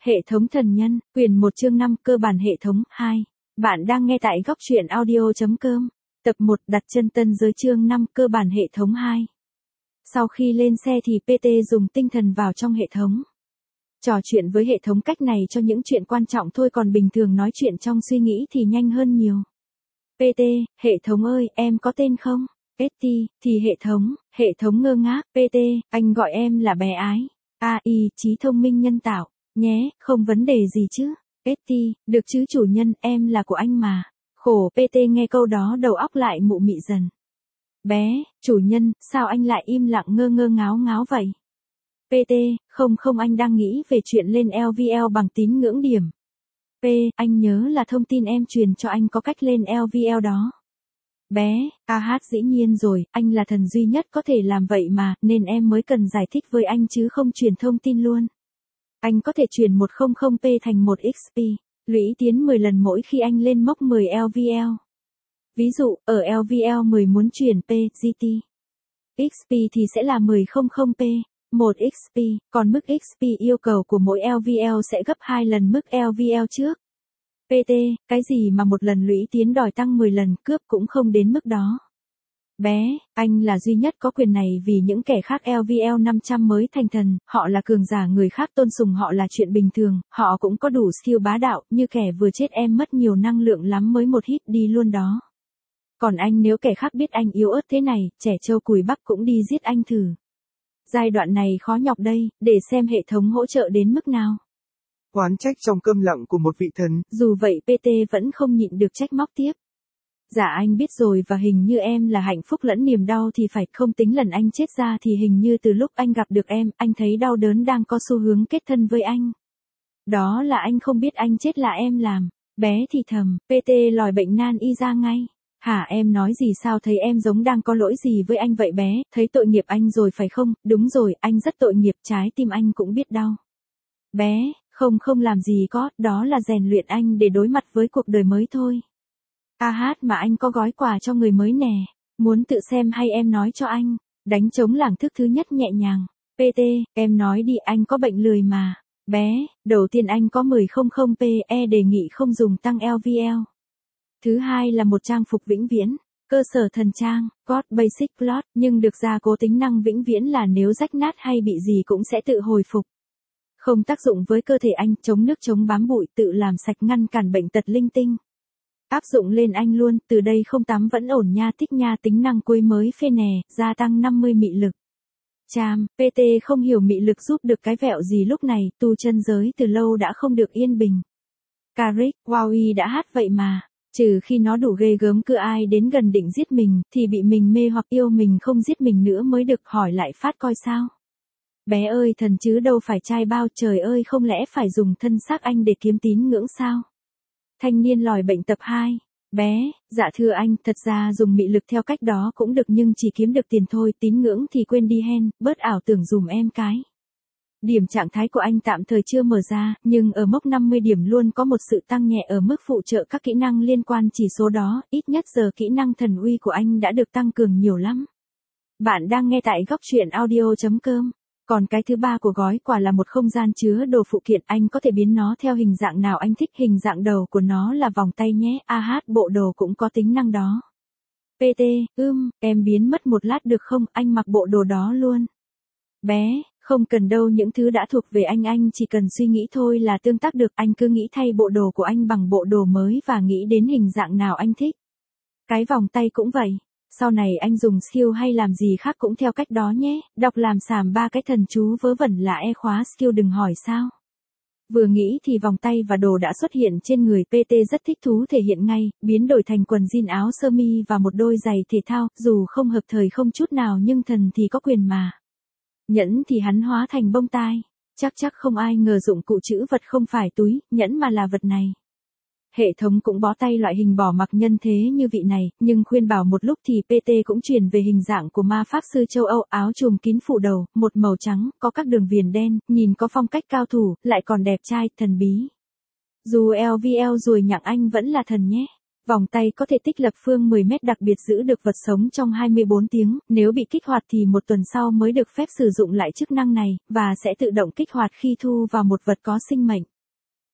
Hệ thống thần nhân, quyền 1 chương 5, cơ bản hệ thống 2. Bạn đang nghe tại góc truyện audio.com. Tập 1, đặt chân tân giới chương 5, cơ bản hệ thống 2. Sau khi lên xe thì PT dùng tinh thần vào trong hệ thống. Trò chuyện với hệ thống cách này cho những chuyện quan trọng thôi, còn bình thường nói chuyện trong suy nghĩ thì nhanh hơn nhiều. PT, hệ thống ơi, em có tên không? ST, thì hệ thống ngơ ngác. PT, anh gọi em là bé ái. AI, trí thông minh nhân tạo. Nhé, không vấn đề gì chứ. ST, được chứ chủ nhân, em là của anh mà. Khổ, PT nghe câu đó đầu óc lại mụ mị dần. Bé, chủ nhân, sao anh lại im lặng ngơ ngơ ngáo ngáo vậy? PT, không anh đang nghĩ về chuyện lên LVL bằng tín ngưỡng điểm. P, anh nhớ là thông tin em truyền cho anh có cách lên LVL đó. Bé, dĩ nhiên rồi, anh là thần duy nhất có thể làm vậy mà, nên em mới cần giải thích với anh chứ không truyền thông tin luôn. Anh có thể chuyển 100p thành 1 XP, lũy tiến 10 lần mỗi khi anh lên mốc 10 LVL. Ví dụ, ở LVL 10 muốn chuyển P, GT. XP thì sẽ là 1000p, 1 XP, còn mức XP yêu cầu của mỗi LVL sẽ gấp 2 lần mức LVL trước. PT, cái gì mà một lần lũy tiến đòi tăng 10 lần, cướp cũng không đến mức đó. Bé, anh là duy nhất có quyền này vì những kẻ khác LVL 500 mới thành thần, họ là cường giả người khác tôn sùng họ là chuyện bình thường, họ cũng có đủ skill bá đạo, như kẻ vừa chết em mất nhiều năng lượng lắm mới một hit đi luôn đó. Còn anh nếu kẻ khác biết anh yếu ớt thế này, trẻ trâu cùi bắp cũng đi giết anh thử. Giai đoạn này khó nhọc đây, để xem hệ thống hỗ trợ đến mức nào. Oán trách trong câm lặng của một vị thần. Dù vậy PT vẫn không nhịn được trách móc tiếp. Dạ anh biết rồi, và hình như em là hạnh phúc lẫn niềm đau thì phải, không tính lần anh chết ra thì hình như từ lúc anh gặp được em, anh thấy đau đớn đang có xu hướng kết thân với anh. Đó là anh không biết anh chết là em làm. Bé thì thầm, PT lòi bệnh nan y ra ngay. Hả, em nói gì, sao thấy em giống đang có lỗi gì với anh vậy bé, thấy tội nghiệp anh rồi phải không? Đúng rồi, anh rất tội nghiệp, trái tim anh cũng biết đau. Bé, không làm gì có, đó là rèn luyện anh để đối mặt với cuộc đời mới thôi. Mà anh có gói quà cho người mới nè, muốn tự xem hay em nói cho anh? Đánh trống lảng thức thứ nhất nhẹ nhàng. PT, em nói đi, anh có bệnh lười mà. Bé, đầu tiên anh có 1000p, đề nghị không dùng tăng LVL. Thứ hai là một trang phục vĩnh viễn, cơ sở thần trang, God Basic Plot, nhưng được gia cố tính năng vĩnh viễn là nếu rách nát hay bị gì cũng sẽ tự hồi phục. Không tác dụng với cơ thể anh, chống nước chống bám bụi, tự làm sạch ngăn cản bệnh tật linh tinh. Áp dụng lên anh luôn, từ đây không tắm vẫn ổn nha, thích nha, tính năng cuối mới phê nè, gia tăng 50 mị lực. Chàm, PT không hiểu mị lực giúp được cái vẹo gì lúc này, tu chân giới từ lâu đã không được yên bình. Carrick, Wowie đã hát vậy mà, trừ khi nó đủ ghê gớm cứ ai đến gần định giết mình, thì bị mình mê hoặc yêu mình không giết mình nữa mới được, hỏi lại phát coi sao. Bé ơi, thần chứ đâu phải trai bao, trời ơi, không lẽ phải dùng thân xác anh để kiếm tín ngưỡng sao? Thanh niên lòi bệnh tập 2. Bé, dạ thưa anh, thật ra dùng mị lực theo cách đó cũng được nhưng chỉ kiếm được tiền thôi, tín ngưỡng thì quên đi hen, bớt ảo tưởng dùm em cái. Điểm trạng thái của anh tạm thời chưa mở ra, nhưng ở mốc 50 điểm luôn có một sự tăng nhẹ ở mức phụ trợ các kỹ năng liên quan chỉ số đó, ít nhất giờ kỹ năng thần uy của anh đã được tăng cường nhiều lắm. Bạn đang nghe tại góc truyện audio.com. Còn cái thứ ba của gói quà là một không gian chứa đồ phụ kiện, anh có thể biến nó theo hình dạng nào anh thích, hình dạng đầu của nó là vòng tay nhé, bộ đồ cũng có tính năng đó. PT, em biến mất một lát được không, anh mặc bộ đồ đó luôn. Bé, không cần đâu, những thứ đã thuộc về anh chỉ cần suy nghĩ thôi là tương tác được, anh cứ nghĩ thay bộ đồ của anh bằng bộ đồ mới và nghĩ đến hình dạng nào anh thích. Cái vòng tay cũng vậy. Sau này anh dùng skill hay làm gì khác cũng theo cách đó nhé, đọc làm xàm ba cái thần chú vớ vẩn là khóa skill đừng hỏi sao. Vừa nghĩ thì vòng tay và đồ đã xuất hiện trên người, PT rất thích thú thể hiện ngay, biến đổi thành quần jean áo sơ mi và một đôi giày thể thao, dù không hợp thời không chút nào nhưng thần thì có quyền mà. Nhẫn thì hắn hóa thành bông tai, chắc không ai ngờ dụng cụ trữ vật không phải túi, nhẫn mà là vật này. Hệ thống cũng bó tay loại hình bỏ mặc nhân thế như vị này, nhưng khuyên bảo một lúc thì PT cũng chuyển về hình dạng của ma pháp sư châu Âu, áo trùm kín phủ đầu, một màu trắng, có các đường viền đen, nhìn có phong cách cao thủ, lại còn đẹp trai, thần bí. Dù LVL ruồi nhặng anh vẫn là thần nhé. Vòng tay có thể tích lập phương 10 mét, đặc biệt giữ được vật sống trong 24 tiếng, nếu bị kích hoạt thì một tuần sau mới được phép sử dụng lại chức năng này, và sẽ tự động kích hoạt khi thu vào một vật có sinh mệnh.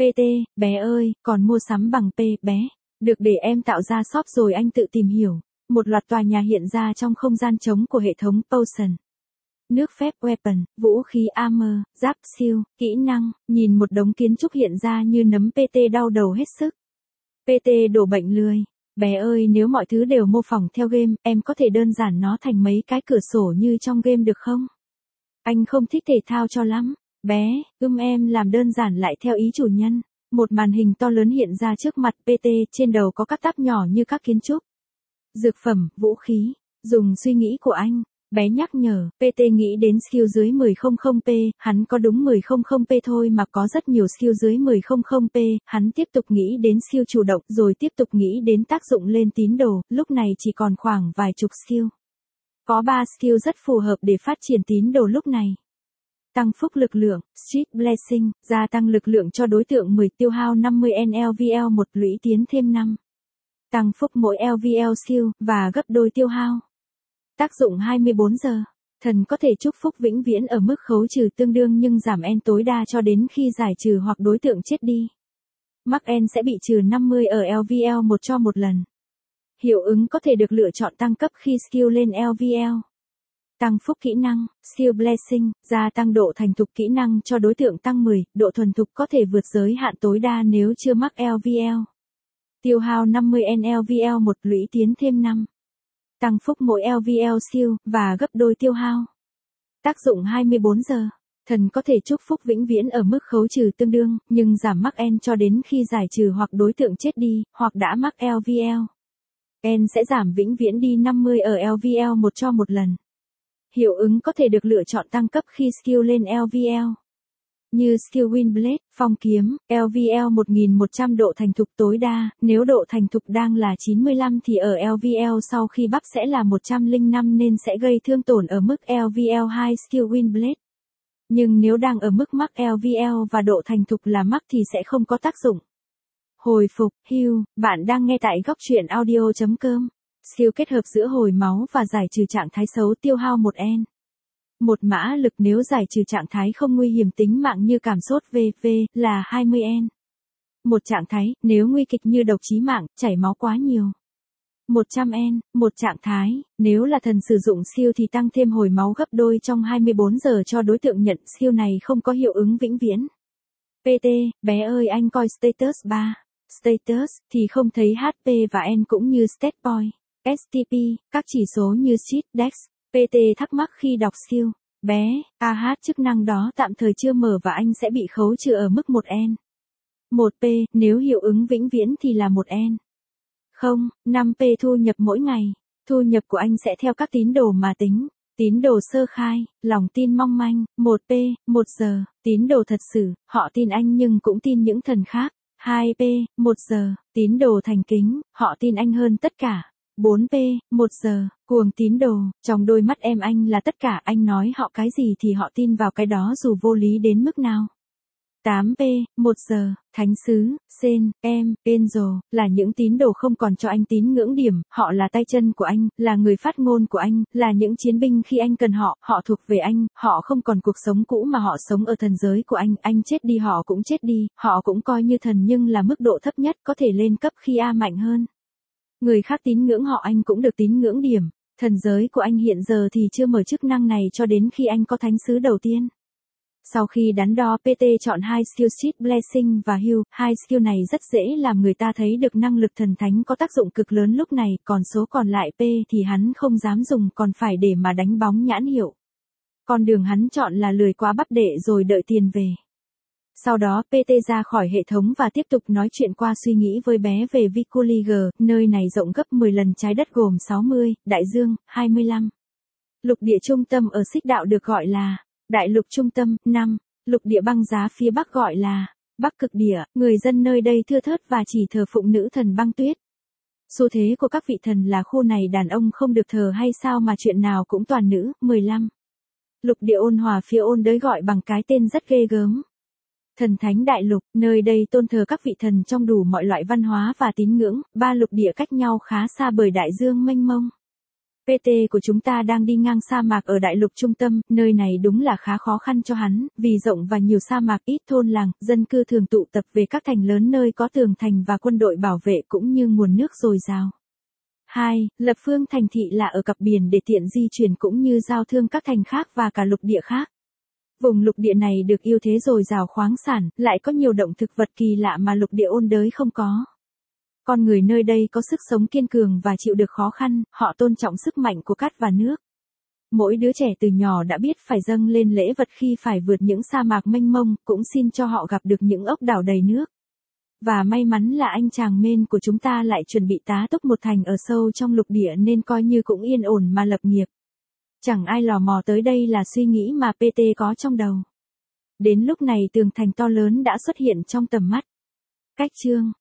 PT, bé ơi, còn mua sắm bằng P, bé. Được để em tạo ra shop rồi anh tự tìm hiểu. Một loạt tòa nhà hiện ra trong không gian trống của hệ thống Potion. Nước phép weapon, vũ khí armor, giáp siêu, kỹ năng, nhìn một đống kiến trúc hiện ra như nấm PT đau đầu hết sức. PT đổ bệnh lười. Bé ơi nếu mọi thứ đều mô phỏng theo game, em có thể đơn giản nó thành mấy cái cửa sổ như trong game được không? Anh không thích thể thao cho lắm. Bé, em làm đơn giản lại theo ý chủ nhân. Một màn hình to lớn hiện ra trước mặt PT, trên đầu có các tab nhỏ như các kiến trúc. Dược phẩm, vũ khí, dùng suy nghĩ của anh. Bé nhắc nhở, PT nghĩ đến skill dưới 1000p, hắn có đúng 1000p thôi mà có rất nhiều skill dưới 1000p, hắn tiếp tục nghĩ đến skill chủ động rồi tiếp tục nghĩ đến tác dụng lên tín đồ, lúc này chỉ còn khoảng vài chục skill. Có 3 skill rất phù hợp để phát triển tín đồ lúc này. Tăng phúc lực lượng, Street Blessing, gia tăng lực lượng cho đối tượng 10 tiêu hao 50 NLVL một lũy tiến thêm 5. Tăng phúc mỗi LVL skill, và gấp đôi tiêu hao. Tác dụng 24 giờ. Thần có thể chúc phúc vĩnh viễn ở mức khấu trừ tương đương nhưng giảm N tối đa cho đến khi giải trừ hoặc đối tượng chết đi. Mắc N sẽ bị trừ 50 ở LVL một cho một lần. Hiệu ứng có thể được lựa chọn tăng cấp khi skill lên LVL. Tăng phúc kỹ năng, Skill Blessing, gia tăng độ thành thục kỹ năng cho đối tượng tăng 10, độ thuần thục có thể vượt giới hạn tối đa nếu chưa mắc LVL. Tiêu hao 50 NLVL một lũy tiến thêm 5. Tăng phúc mỗi LVL skill, và gấp đôi tiêu hao. Tác dụng 24 giờ. Thần có thể chúc phúc vĩnh viễn ở mức khấu trừ tương đương, nhưng giảm mắc N cho đến khi giải trừ hoặc đối tượng chết đi, hoặc đã mắc LVL. N sẽ giảm vĩnh viễn đi 50 ở LVL một cho một lần. Hiệu ứng có thể được lựa chọn tăng cấp khi skill lên LVL. Như skill Windblade, phong kiếm, LVL 1100 độ thành thục tối đa, nếu độ thành thục đang là 95 thì ở LVL sau khi bắp sẽ là 105 nên sẽ gây thương tổn ở mức LVL 2 skill Windblade. Nhưng nếu đang ở mức mắc LVL và độ thành thục là mắc thì sẽ không có tác dụng. Hồi phục, heal, bạn đang nghe tại góc truyện audio.com. Skill kết hợp giữa hồi máu và giải trừ trạng thái xấu tiêu hao 1 N. Một mã lực nếu giải trừ trạng thái không nguy hiểm tính mạng như cảm sốt VV là 20 N. Một trạng thái, nếu nguy kịch như độc chí mạng, chảy máu quá nhiều. 100 N. Một trạng thái, nếu là thần sử dụng skill thì tăng thêm hồi máu gấp đôi trong 24 giờ cho đối tượng nhận skill này không có hiệu ứng vĩnh viễn. PT, bé ơi anh coi status 3. Status, thì không thấy HP và N cũng như stat point. STP, các chỉ số như cheat, dex. PT thắc mắc khi đọc skill. Bé, AH chức năng đó tạm thời chưa mở và anh sẽ bị khấu trừ ở mức 1 N. 1P, nếu hiệu ứng vĩnh viễn thì là 1 N. 0, 5P thu nhập mỗi ngày. Thu nhập của anh sẽ theo các tín đồ mà tính. Tín đồ sơ khai, lòng tin mong manh, 1P, 1 giờ. Tín đồ thật sự, họ tin anh nhưng cũng tin những thần khác. 2P, 1 giờ. Tín đồ thành kính, họ tin anh hơn tất cả. 4P, 1 giờ, cuồng tín đồ, trong đôi mắt em anh là tất cả, anh nói họ cái gì thì họ tin vào cái đó dù vô lý đến mức nào. 8P, 1 giờ, thánh sứ, Sen, Angel, là những tín đồ không còn cho anh tín ngưỡng điểm, họ là tay chân của anh, là người phát ngôn của anh, là những chiến binh khi anh cần họ thuộc về anh, họ không còn cuộc sống cũ mà họ sống ở thần giới của anh chết đi họ cũng chết đi, họ cũng coi như thần nhưng là mức độ thấp nhất có thể lên cấp khi A mạnh hơn. Người khác tín ngưỡng họ anh cũng được tín ngưỡng điểm, thần giới của anh hiện giờ thì chưa mở chức năng này cho đến khi anh có thánh sứ đầu tiên. Sau khi đắn đo PT chọn 2 skill Street Blessing và Heal, 2 skill này rất dễ làm người ta thấy được năng lực thần thánh có tác dụng cực lớn lúc này, còn số còn lại P thì hắn không dám dùng còn phải để mà đánh bóng nhãn hiệu. Con đường hắn chọn là lười quá bắp đệ rồi đợi tiền về. Sau đó PT ra khỏi hệ thống và tiếp tục nói chuyện qua suy nghĩ với bé về Viculiger, nơi này rộng gấp 10 lần trái đất gồm 60, đại dương, 25. Lục địa trung tâm ở xích đạo được gọi là đại lục trung tâm, 5. Lục địa băng giá phía bắc gọi là Bắc cực địa, người dân nơi đây thưa thớt và chỉ thờ phụng nữ thần băng tuyết. Xu thế của các vị thần là khu này đàn ông không được thờ hay sao mà chuyện nào cũng toàn nữ, 15. Lục địa ôn hòa phía ôn đới gọi bằng cái tên rất ghê gớm. Thần thánh đại lục, nơi đây tôn thờ các vị thần trong đủ mọi loại văn hóa và tín ngưỡng, 3 lục địa cách nhau khá xa bởi đại dương mênh mông. PT của chúng ta đang đi ngang sa mạc ở đại lục trung tâm, nơi này đúng là khá khó khăn cho hắn, vì rộng và nhiều sa mạc, ít thôn làng, dân cư thường tụ tập về các thành lớn nơi có tường thành và quân đội bảo vệ cũng như nguồn nước dồi dào. 2. Lập phương thành thị là ở cặp biển để tiện di chuyển cũng như giao thương các thành khác và cả lục địa khác. Vùng lục địa này được ưu thế dồi dào khoáng sản, lại có nhiều động thực vật kỳ lạ mà lục địa ôn đới không có. Con người nơi đây có sức sống kiên cường và chịu được khó khăn, họ tôn trọng sức mạnh của cát và nước. Mỗi đứa trẻ từ nhỏ đã biết phải dâng lên lễ vật khi phải vượt những sa mạc mênh mông, cũng xin cho họ gặp được những ốc đảo đầy nước. Và may mắn là anh chàng Maine của chúng ta lại chuẩn bị tá túc một thành ở sâu trong lục địa nên coi như cũng yên ổn mà lập nghiệp. Chẳng ai lò mò tới đây là suy nghĩ mà PT có trong đầu. Đến lúc này tường thành to lớn đã xuất hiện trong tầm mắt. Cách chương